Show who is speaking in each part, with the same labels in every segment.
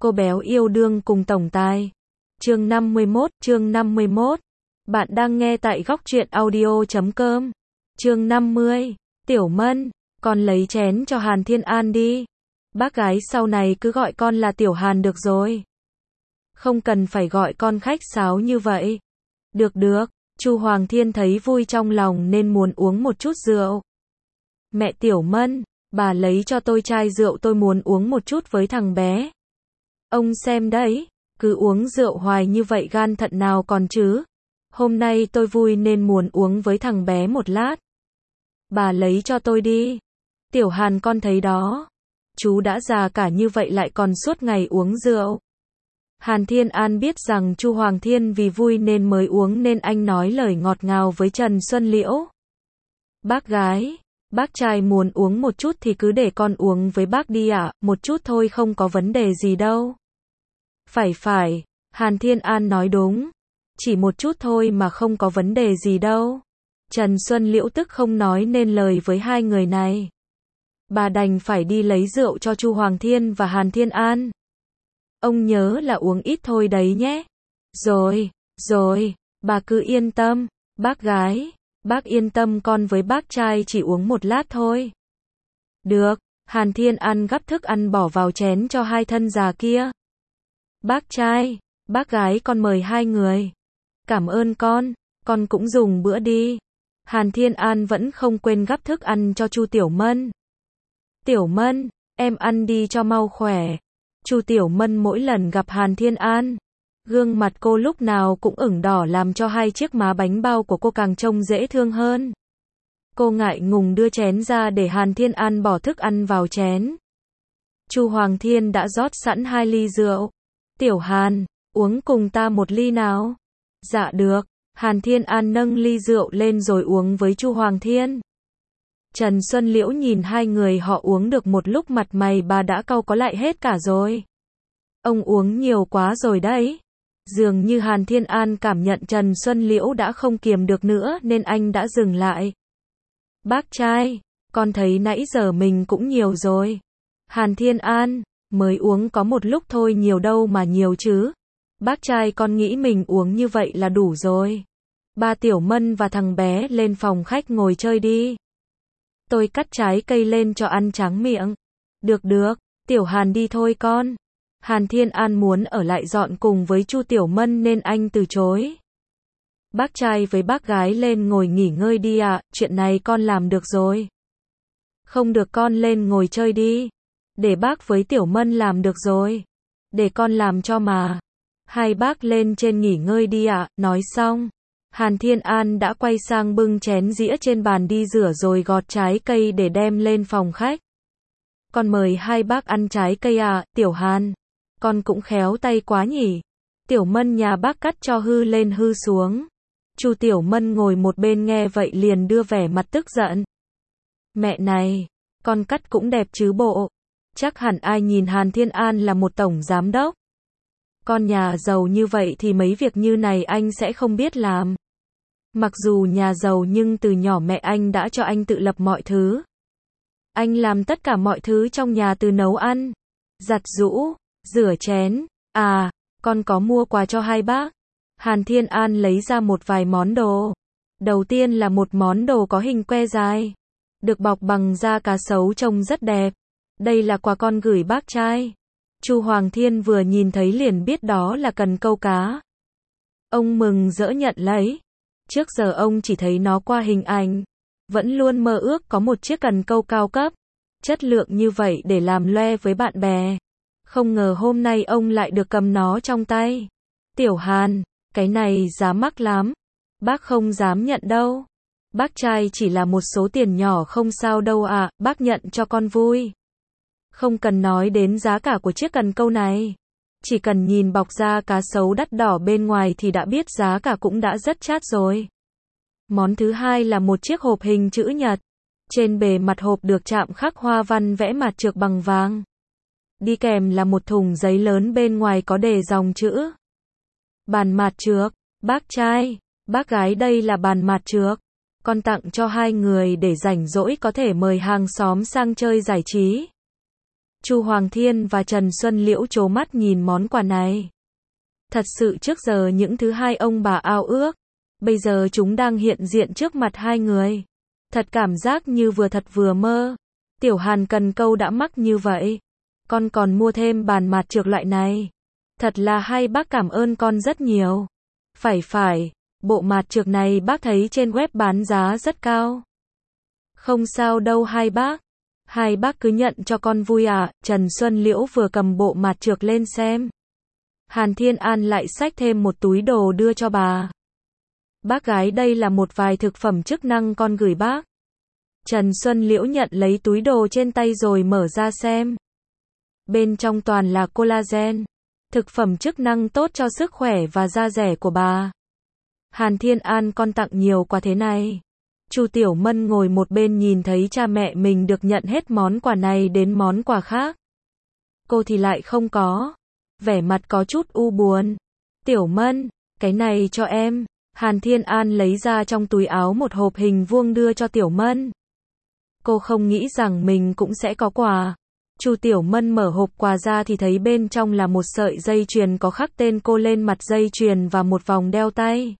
Speaker 1: Cô béo yêu đương cùng tổng tài. Chương 51. Bạn đang nghe tại góc truyện audio.com. Chương 50. Tiểu Mân, con lấy chén cho Hàn Thiên An đi. Bác gái sau này cứ gọi con là Tiểu Hàn được rồi. Không cần phải gọi con khách sáo như vậy. Được. Chu Hoàng Thiên thấy vui trong lòng nên muốn uống một chút rượu. Mẹ Tiểu Mân, bà lấy cho tôi chai rượu, tôi muốn uống một chút với thằng bé. Ông xem đấy, cứ uống rượu hoài như vậy gan thận nào còn chứ. Hôm nay tôi vui nên muốn uống với thằng bé một lát. Bà lấy cho tôi đi. Tiểu Hàn, con thấy đó. Chú đã già cả như vậy lại còn suốt ngày uống rượu. Hàn Thiên An biết rằng Chu Hoàng Thiên vì vui nên mới uống nên anh nói lời ngọt ngào với Trần Xuân Liễu. Bác gái, bác trai muốn uống một chút thì cứ để con uống với bác đi ạ, một chút thôi không có vấn đề gì đâu. Phải, Hàn Thiên An nói đúng. Chỉ một chút thôi mà không có vấn đề gì đâu. Trần Xuân Liễu tức không nói nên lời với hai người này. Bà đành phải đi lấy rượu cho Chu Hoàng Thiên và Hàn Thiên An. Ông nhớ là uống ít thôi đấy nhé. Rồi, bà cứ yên tâm. Bác gái, bác yên tâm, con với bác trai chỉ uống một lát thôi. Được, Hàn Thiên An gắp thức ăn bỏ vào chén cho hai thân già kia. Bác trai, bác gái, con mời hai người. Cảm ơn con cũng dùng bữa đi. Hàn Thiên An vẫn không quên gắp thức ăn cho Chu Tiểu Mân. Tiểu Mân, em ăn đi cho mau khỏe. Chu Tiểu Mân mỗi lần gặp Hàn Thiên An, gương mặt cô lúc nào cũng ửng đỏ làm cho hai chiếc má bánh bao của cô càng trông dễ thương hơn. Cô ngại ngùng đưa chén ra để Hàn Thiên An bỏ thức ăn vào chén. Chu Hoàng Thiên đã rót sẵn 2 ly rượu. Tiểu Hàn, uống cùng ta một ly nào? Dạ được. Hàn Thiên An nâng ly rượu lên rồi uống với Chu Hoàng Thiên. Trần Xuân Liễu nhìn hai người họ uống được một lúc mặt mày bà đã cau có lại hết cả rồi. Ông uống nhiều quá rồi đấy. Dường như Hàn Thiên An cảm nhận Trần Xuân Liễu đã không kiềm được nữa nên anh đã dừng lại. Bác trai, con thấy nãy giờ mình cũng nhiều rồi. Hàn Thiên An, mới uống có một lúc thôi, nhiều đâu mà nhiều chứ. Bác trai, con nghĩ mình uống như vậy là đủ rồi. Ba Tiểu Mân và thằng bé lên phòng khách ngồi chơi đi. Tôi cắt trái cây lên cho ăn tráng miệng. Được, Tiểu Hàn đi thôi con. Hàn Thiên An muốn ở lại dọn cùng với Chu Tiểu Mân nên anh từ chối. Bác trai với bác gái lên ngồi nghỉ ngơi đi ạ, chuyện này con làm được rồi. Không được, con lên ngồi chơi đi. Để bác với Tiểu Mân làm được rồi. Để con làm cho mà. Hai bác lên trên nghỉ ngơi đi ạ. Nói xong, Hàn Thiên An đã quay sang bưng chén dĩa trên bàn đi rửa rồi gọt trái cây để đem lên phòng khách. Con mời hai bác ăn trái cây à, Tiểu Hàn. Con cũng khéo tay quá nhỉ. Tiểu Mân nhà bác cắt cho hư lên hư xuống. Chu Tiểu Mân ngồi một bên nghe vậy liền đưa vẻ mặt tức giận. Mẹ này, con cắt cũng đẹp chứ bộ. Chắc hẳn ai nhìn Hàn Thiên An là một tổng giám đốc. Con nhà giàu như vậy thì mấy việc như này anh sẽ không biết làm. Mặc dù nhà giàu nhưng từ nhỏ mẹ anh đã cho anh tự lập mọi thứ. Anh làm tất cả mọi thứ trong nhà, từ nấu ăn, giặt giũ, rửa chén. À, con có mua quà cho hai bác. Hàn Thiên An lấy ra một vài món đồ. Đầu tiên là một món đồ có hình que dài, được bọc bằng da cá sấu trông rất đẹp. Đây là quà con gửi bác trai. Chu Hoàng Thiên vừa nhìn thấy liền biết đó là cần câu cá. Ông mừng rỡ nhận lấy. Trước giờ ông chỉ thấy nó qua hình ảnh. Vẫn luôn mơ ước có một chiếc cần câu cao cấp, chất lượng như vậy để làm loe với bạn bè. Không ngờ hôm nay ông lại được cầm nó trong tay. Tiểu Hàn, cái này giá mắc lắm. Bác không dám nhận đâu. Bác trai chỉ là một số tiền nhỏ không sao đâu ạ, bác nhận cho con vui. Không cần nói đến giá cả của chiếc cần câu này. Chỉ cần nhìn bọc da cá sấu đắt đỏ bên ngoài thì đã biết giá cả cũng đã rất chát rồi. Món thứ hai là một chiếc hộp hình chữ nhật. Trên bề mặt hộp được chạm khắc hoa văn vẽ mạt trược bằng vàng. Đi kèm là một thùng giấy lớn bên ngoài có đề dòng chữ. Bàn mạt trược, bác trai, bác gái, đây là bàn mạt trược. Con tặng cho hai người để rảnh rỗi có thể mời hàng xóm sang chơi giải trí. Chu Hoàng Thiên và Trần Xuân Liễu trố mắt nhìn món quà này. Thật sự trước giờ những thứ hai ông bà ao ước, bây giờ chúng đang hiện diện trước mặt hai người. Thật cảm giác như vừa thật vừa mơ. Tiểu Hàn cần câu đã mắc như vậy. Con còn mua thêm bàn mạt trược loại này. Thật là hay, bác cảm ơn con rất nhiều. Phải, bộ mạt trược này bác thấy trên web bán giá rất cao. Không sao đâu hai bác. Hai bác cứ nhận cho con vui à. Trần Xuân Liễu vừa cầm bộ mạt trược lên xem. Hàn Thiên An lại xách thêm một túi đồ đưa cho bà. Bác gái, đây là một vài thực phẩm chức năng con gửi bác. Trần Xuân Liễu nhận lấy túi đồ trên tay rồi mở ra xem. Bên trong toàn là collagen, thực phẩm chức năng tốt cho sức khỏe và da dẻ của bà. Hàn Thiên An, con tặng nhiều quà thế này. Chu Tiểu Mân ngồi một bên nhìn thấy cha mẹ mình được nhận hết món quà này đến món quà khác. Cô thì lại không có. Vẻ mặt có chút u buồn. Tiểu Mân, cái này cho em. Hàn Thiên An lấy ra trong túi áo một hộp hình vuông đưa cho Tiểu Mân. Cô không nghĩ rằng mình cũng sẽ có quà. Chu Tiểu Mân mở hộp quà ra thì thấy bên trong là một sợi dây chuyền có khắc tên cô lên mặt dây chuyền và một vòng đeo tay.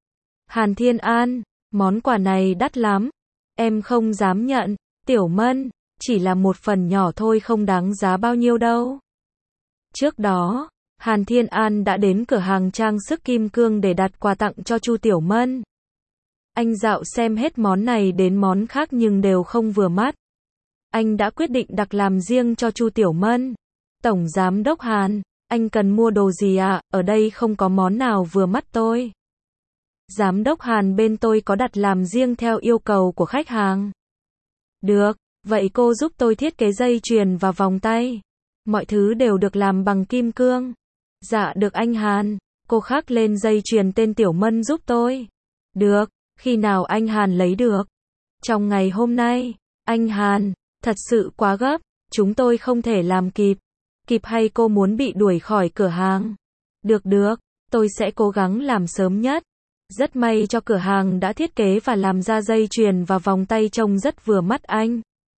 Speaker 1: Hàn Thiên An, món quà này đắt lắm. Em không dám nhận. Tiểu Mân, chỉ là một phần nhỏ thôi, không đáng giá bao nhiêu đâu. Trước đó, Hàn Thiên An đã đến cửa hàng trang sức kim cương để đặt quà tặng cho Chu Tiểu Mân. Anh dạo xem hết món này đến món khác nhưng đều không vừa mắt. Anh đã quyết định đặt làm riêng cho Chu Tiểu Mân. Tổng Giám đốc Hàn, anh cần mua đồ gì ạ? Ở đây không có món nào vừa mắt tôi. Giám đốc Hàn, bên tôi có đặt làm riêng theo yêu cầu của khách hàng. Được, vậy cô giúp tôi thiết kế dây chuyền và vòng tay. Mọi thứ đều được làm bằng kim cương. Dạ được anh Hàn, cô khắc lên dây chuyền tên Tiểu Mân giúp tôi. Được, khi nào anh Hàn lấy được? Trong ngày hôm nay. Anh Hàn, thật sự quá gấp, chúng tôi không thể làm kịp. Kịp hay cô muốn bị đuổi khỏi cửa hàng? Được, tôi sẽ cố gắng làm sớm nhất. Rất may cho cửa hàng đã thiết kế và làm ra dây chuyền và vòng tay trông rất vừa mắt anh.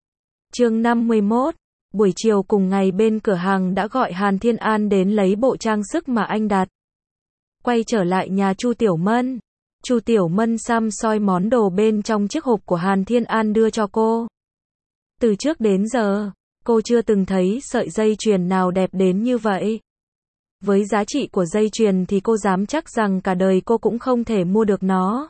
Speaker 1: Chương 51. Buổi chiều cùng ngày bên cửa hàng đã gọi Hàn Thiên An đến lấy bộ trang sức mà anh đặt. Quay trở lại nhà Chu Tiểu Mân. Chu Tiểu Mân xăm soi món đồ bên trong chiếc hộp của Hàn Thiên An đưa cho cô. Từ trước đến giờ, cô chưa từng thấy sợi dây chuyền nào đẹp đến như vậy. Với giá trị của dây chuyền thì cô dám chắc rằng cả đời cô cũng không thể mua được nó.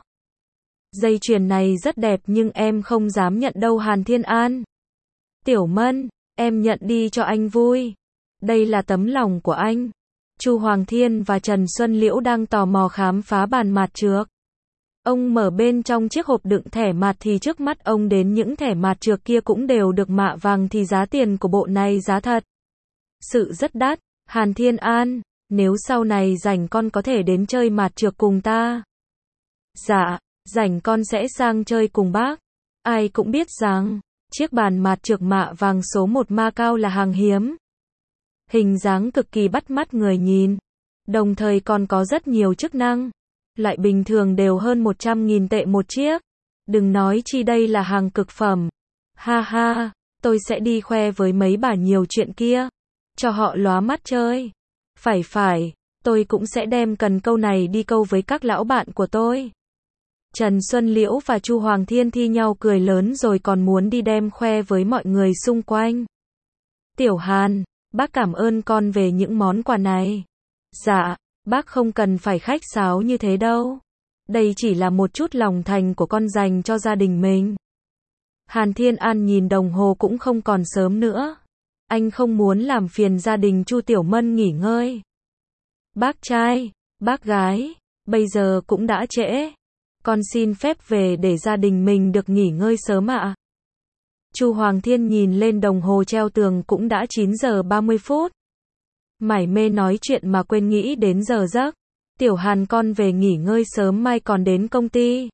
Speaker 1: Dây chuyền này rất đẹp nhưng em không dám nhận đâu Hàn Thiên An. Tiểu Mân, em nhận đi cho anh vui. Đây là tấm lòng của anh. Chu Hoàng Thiên và Trần Xuân Liễu đang tò mò khám phá bàn mạt trược. Ông mở bên trong chiếc hộp đựng thẻ mạt thì trước mắt ông đến những thẻ mạt trược kia cũng đều được mạ vàng thì giá tiền của bộ này giá thật sự rất đắt. Hàn Thiên An, nếu sau này rảnh con có thể đến chơi mạt trược cùng ta. Dạ, rảnh con sẽ sang chơi cùng bác. Ai cũng biết rằng chiếc bàn mạt trược mạ vàng số 1 Macau là hàng hiếm. Hình dáng cực kỳ bắt mắt người nhìn. Đồng thời còn có rất nhiều chức năng. Loại bình thường đều hơn 100.000 tệ một chiếc. Đừng nói chi đây là hàng cực phẩm. Ha ha, tôi sẽ đi khoe với mấy bà nhiều chuyện kia. Cho họ lóa mắt chơi. Phải, tôi cũng sẽ đem cần câu này đi câu với các lão bạn của tôi. Trần Xuân Liễu và Chu Hoàng Thiên thi nhau cười lớn rồi còn muốn đi đem khoe với mọi người xung quanh. Tiểu Hàn, bác cảm ơn con về những món quà này. Dạ, bác không cần phải khách sáo như thế đâu. Đây chỉ là một chút lòng thành của con dành cho gia đình mình. Hàn Thiên An nhìn đồng hồ cũng không còn sớm nữa. Anh không muốn làm phiền gia đình Chu Tiểu Mân nghỉ ngơi. Bác trai, bác gái, bây giờ cũng đã trễ. Con xin phép về để gia đình mình được nghỉ ngơi sớm ạ. Chu Hoàng Thiên nhìn lên đồng hồ treo tường cũng đã 9 giờ 30 phút. Mải mê nói chuyện mà quên nghĩ đến giờ giấc. Tiểu Hàn, con về nghỉ ngơi sớm, mai còn đến công ty.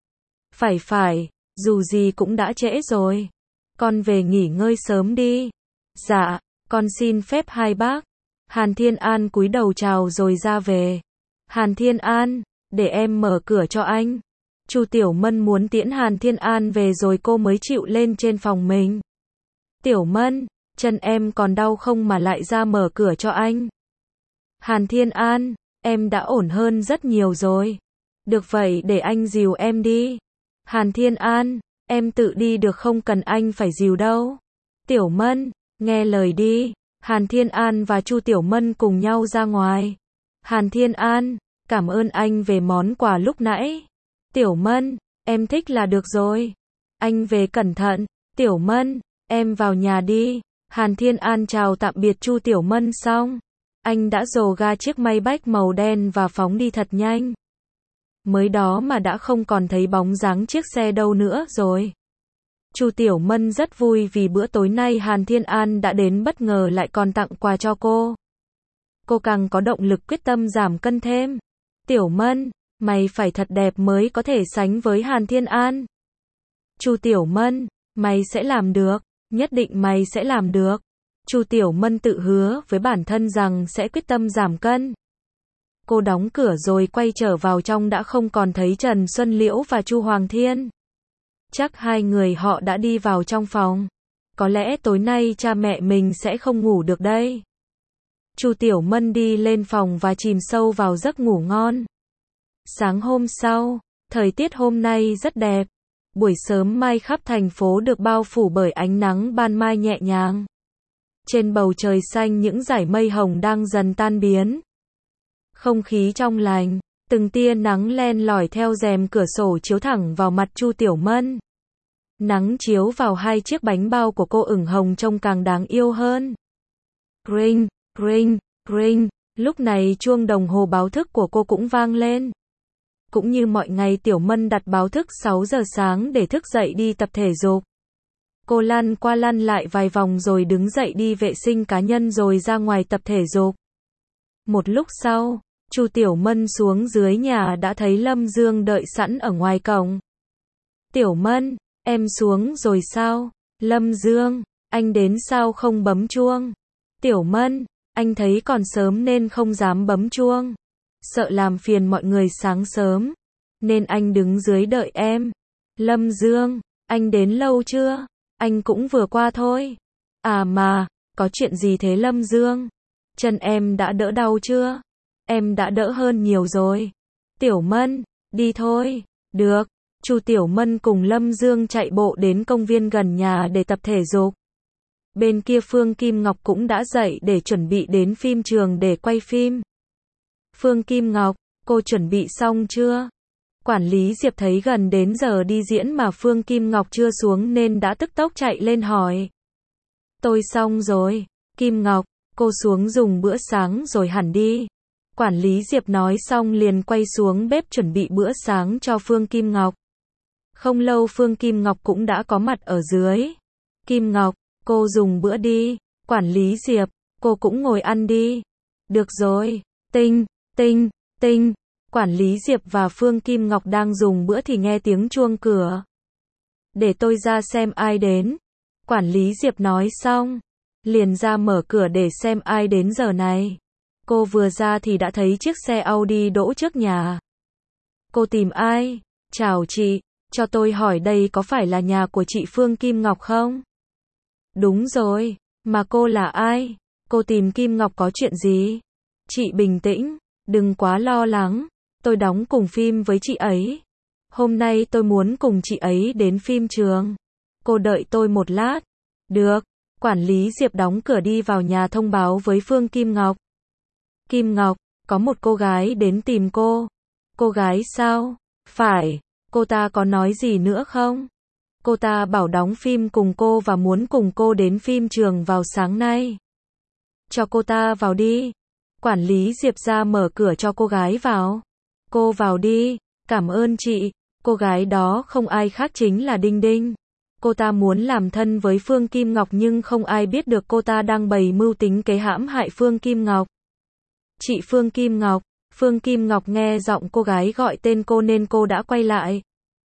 Speaker 1: Phải, dù gì cũng đã trễ rồi. Con về nghỉ ngơi sớm đi. Dạ, con xin phép hai bác. Hàn Thiên An cúi đầu chào rồi ra về. Hàn Thiên An, để em mở cửa cho anh. Chu Tiểu Mân muốn tiễn Hàn Thiên An về rồi cô mới chịu lên trên phòng mình. Tiểu Mân, Chân em còn đau không mà lại ra mở cửa cho anh? Hàn Thiên An, em đã ổn hơn rất nhiều rồi. Được vậy để anh dìu em đi. Hàn Thiên An, em tự đi được không cần anh phải dìu đâu. Tiểu Mân, nghe lời đi. Hàn Thiên An và Chu Tiểu Mân cùng nhau ra ngoài. Hàn Thiên An, cảm ơn anh về món quà lúc nãy. Tiểu Mân, em thích là được rồi. Anh về cẩn thận. Tiểu Mân, em vào nhà đi. Hàn Thiên An chào tạm biệt Chu Tiểu Mân xong. Anh đã dồ ga chiếc Maybach màu đen và phóng đi thật nhanh. Mới đó mà đã không còn thấy bóng dáng chiếc xe đâu nữa rồi. Chu Tiểu Mân rất vui vì bữa tối nay Hàn Thiên An đã đến bất ngờ lại còn tặng quà cho cô. Cô càng có động lực quyết tâm giảm cân thêm. Tiểu Mân, mày phải thật đẹp mới có thể sánh với Hàn Thiên An. Chu Tiểu Mân, mày sẽ làm được, nhất định mày sẽ làm được. Chu Tiểu Mân tự hứa với bản thân rằng sẽ quyết tâm giảm cân. Cô đóng cửa rồi quay trở vào trong đã không còn thấy Trần Xuân Liễu và Chu Hoàng Thiên. Chắc hai người họ đã đi vào trong phòng. Có lẽ tối nay cha mẹ mình sẽ không ngủ được đây. Chu Tiểu Mân đi lên phòng và chìm sâu vào giấc ngủ ngon. Sáng hôm sau, thời tiết hôm nay rất đẹp. Buổi sớm mai khắp thành phố được bao phủ bởi ánh nắng ban mai nhẹ nhàng. Trên bầu trời xanh những dải mây hồng đang dần tan biến. Không khí trong lành, từng tia nắng len lỏi theo rèm cửa sổ chiếu thẳng vào mặt Chu Tiểu Mân. Nắng chiếu vào hai chiếc bánh bao của cô ửng hồng trông càng đáng yêu hơn. Ring, ring, ring, lúc này chuông đồng hồ báo thức của cô cũng vang lên. Cũng như mọi ngày Tiểu Mân đặt báo thức 6 giờ sáng để thức dậy đi tập thể dục. Cô lăn qua lăn lại vài vòng rồi đứng dậy đi vệ sinh cá nhân rồi ra ngoài tập thể dục. Một lúc sau, Chu Tiểu Mân xuống dưới nhà đã thấy Lâm Dương đợi sẵn ở ngoài cổng. Tiểu Mân, em xuống rồi sao? Lâm Dương, anh đến sao không bấm chuông? Tiểu Mân, anh thấy còn sớm nên không dám bấm chuông. Sợ làm phiền mọi người sáng sớm, nên anh đứng dưới đợi em. Lâm Dương, anh đến lâu chưa? Anh cũng vừa qua thôi. À mà, có chuyện gì thế Lâm Dương? Chân em đã đỡ đau chưa? Em đã đỡ hơn nhiều rồi. Tiểu Mân, đi thôi. Được. Chu Tiểu Mân cùng Lâm Dương chạy bộ đến công viên gần nhà để tập thể dục. Bên kia Phương Kim Ngọc cũng đã dậy để chuẩn bị đến phim trường để quay phim. Phương Kim Ngọc, cô chuẩn bị xong chưa? Quản lý Diệp thấy gần đến giờ đi diễn mà Phương Kim Ngọc chưa xuống nên đã tức tốc chạy lên hỏi. Tôi xong rồi. Kim Ngọc, cô xuống dùng bữa sáng rồi hẳn đi. Quản lý Diệp nói xong liền quay xuống bếp chuẩn bị bữa sáng cho Phương Kim Ngọc. Không lâu Phương Kim Ngọc cũng đã có mặt ở dưới. Kim Ngọc, cô dùng bữa đi. Quản lý Diệp, cô cũng ngồi ăn đi. Được rồi. Tinh, tinh, tinh. Quản lý Diệp và Phương Kim Ngọc đang dùng bữa thì nghe tiếng chuông cửa. Để tôi ra xem ai đến. Quản lý Diệp nói xong, liền ra mở cửa để xem ai đến giờ này. Cô vừa ra thì đã thấy chiếc xe Audi đỗ trước nhà. Cô tìm ai? Chào chị, cho tôi hỏi đây có phải là nhà của chị Phương Kim Ngọc không? Đúng rồi, mà cô là ai? Cô tìm Kim Ngọc có chuyện gì? Chị bình tĩnh, đừng quá lo lắng. Tôi đóng cùng phim với chị ấy. Hôm nay tôi muốn cùng chị ấy đến phim trường. Cô đợi tôi một lát. Được. Quản lý Diệp đóng cửa đi vào nhà thông báo với Phương Kim Ngọc. Kim Ngọc, có một cô gái đến tìm cô. Cô gái sao? Phải. Cô ta có nói gì nữa không? Cô ta bảo đóng phim cùng cô và muốn cùng cô đến phim trường vào sáng nay. Cho cô ta vào đi. Quản lý Diệp ra mở cửa cho cô gái vào. Cô vào đi. Cảm ơn chị. Cô gái đó không ai khác chính là Đinh Đinh. Cô ta muốn làm thân với Phương Kim Ngọc nhưng không ai biết được cô ta đang bày mưu tính kế hãm hại Phương Kim Ngọc. Chị Phương Kim Ngọc. Phương Kim Ngọc nghe giọng cô gái gọi tên cô nên cô đã quay lại.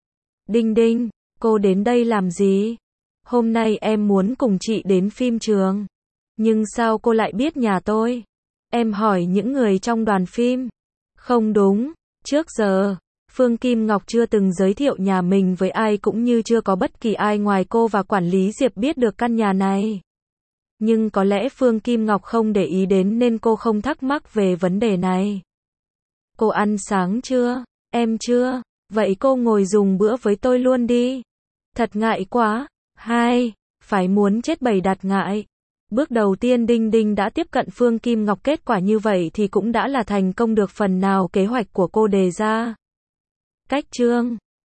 Speaker 1: Đinh Đinh, cô đến đây làm gì? Hôm nay em muốn cùng chị đến phim trường. Nhưng sao cô lại biết nhà tôi? Em hỏi những người trong đoàn phim. Không đúng, trước giờ, Phương Kim Ngọc chưa từng giới thiệu nhà mình với ai cũng như chưa có bất kỳ ai ngoài cô và quản lý Diệp biết được căn nhà này. Nhưng có lẽ Phương Kim Ngọc không để ý đến nên cô không thắc mắc về vấn đề này. Cô ăn sáng chưa? Em chưa. Vậy cô ngồi dùng bữa với tôi luôn đi. Thật ngại quá. 2. Phải muốn chết bầy đặt ngại. Bước đầu tiên Đinh Đinh đã tiếp cận Phương Kim Ngọc, kết quả như vậy thì cũng đã là thành công được phần nào kế hoạch của cô đề ra. Cách chương